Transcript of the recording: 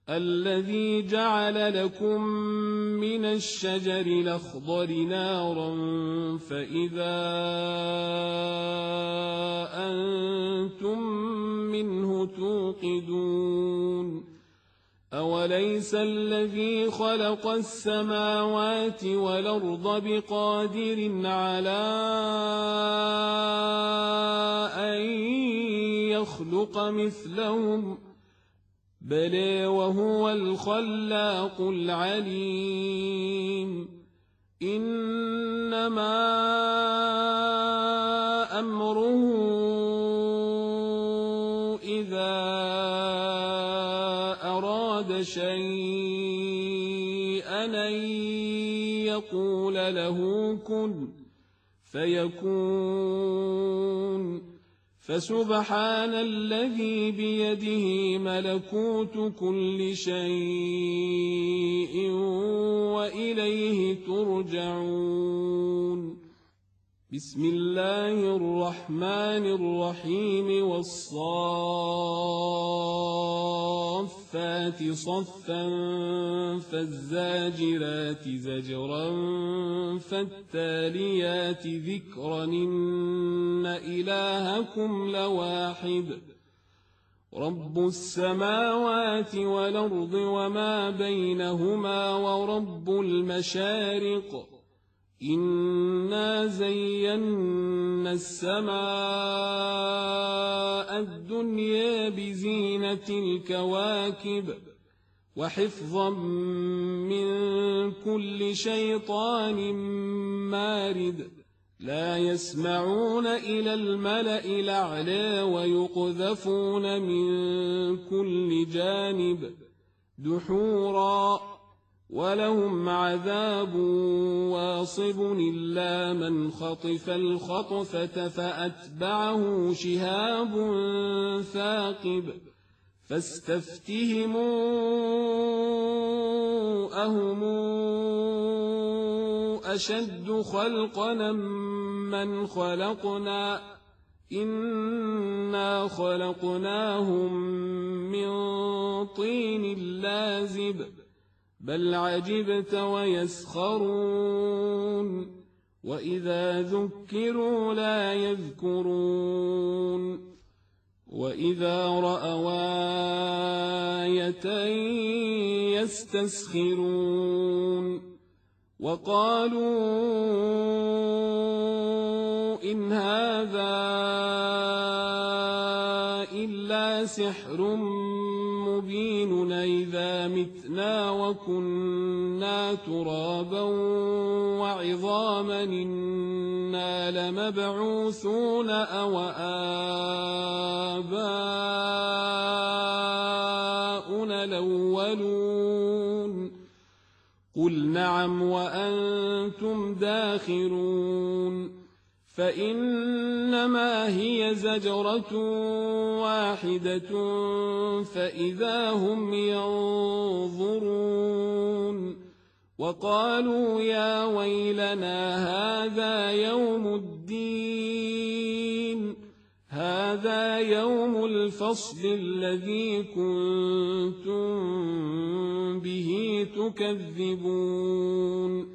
الذي جعل لكم من الشجر الأخضر نارا فإذا أنتم منه توقدون أوليس الذي خلق السماوات والأرض بقادر على أن يخلق مثلهم بلى وهو الخلاق العليم إنما أمره إذا أراد شيئا أن يقول له كن فيكون فسبحان الذي بيده ملكوت كل شيء وإليه ترجعون بسم الله الرحمن الرحيم والصافات صفا فالزاجرات زجرا فالتاليات ذكرا إن إلهكم لواحد رب السماوات والأرض وما بينهما ورب المشارق إنا زينا السماء الدنيا بزينة الكواكب وحفظا من كل شيطان مارد لا يسمعون إلى الملأ الأعلى ويقذفون من كل جانب دحورا ولهم عذاب واصب إلا من خطف الخطفة فأتبعه شهاب ثاقب فاستفتهموا أهم أشد خلقا من خلقنا إنا خلقناهم من طين لازب بل عجبت ويسخرون وإذا ذكروا لا يذكرون وإذا رأوا آية يستسخرون وقالوا إن هذا إلا سحر مبين إذا متنا وكنا ترابا وعظاما إنا لمبعوثون أو آباؤنا الأولون قل نعم وأنتم داخرون فإنما هي زجرة واحدة فإذا هم ينظرون وقالوا يا ويلنا هذا يوم الدين هذا يوم الفصل الذي كنتم به تكذبون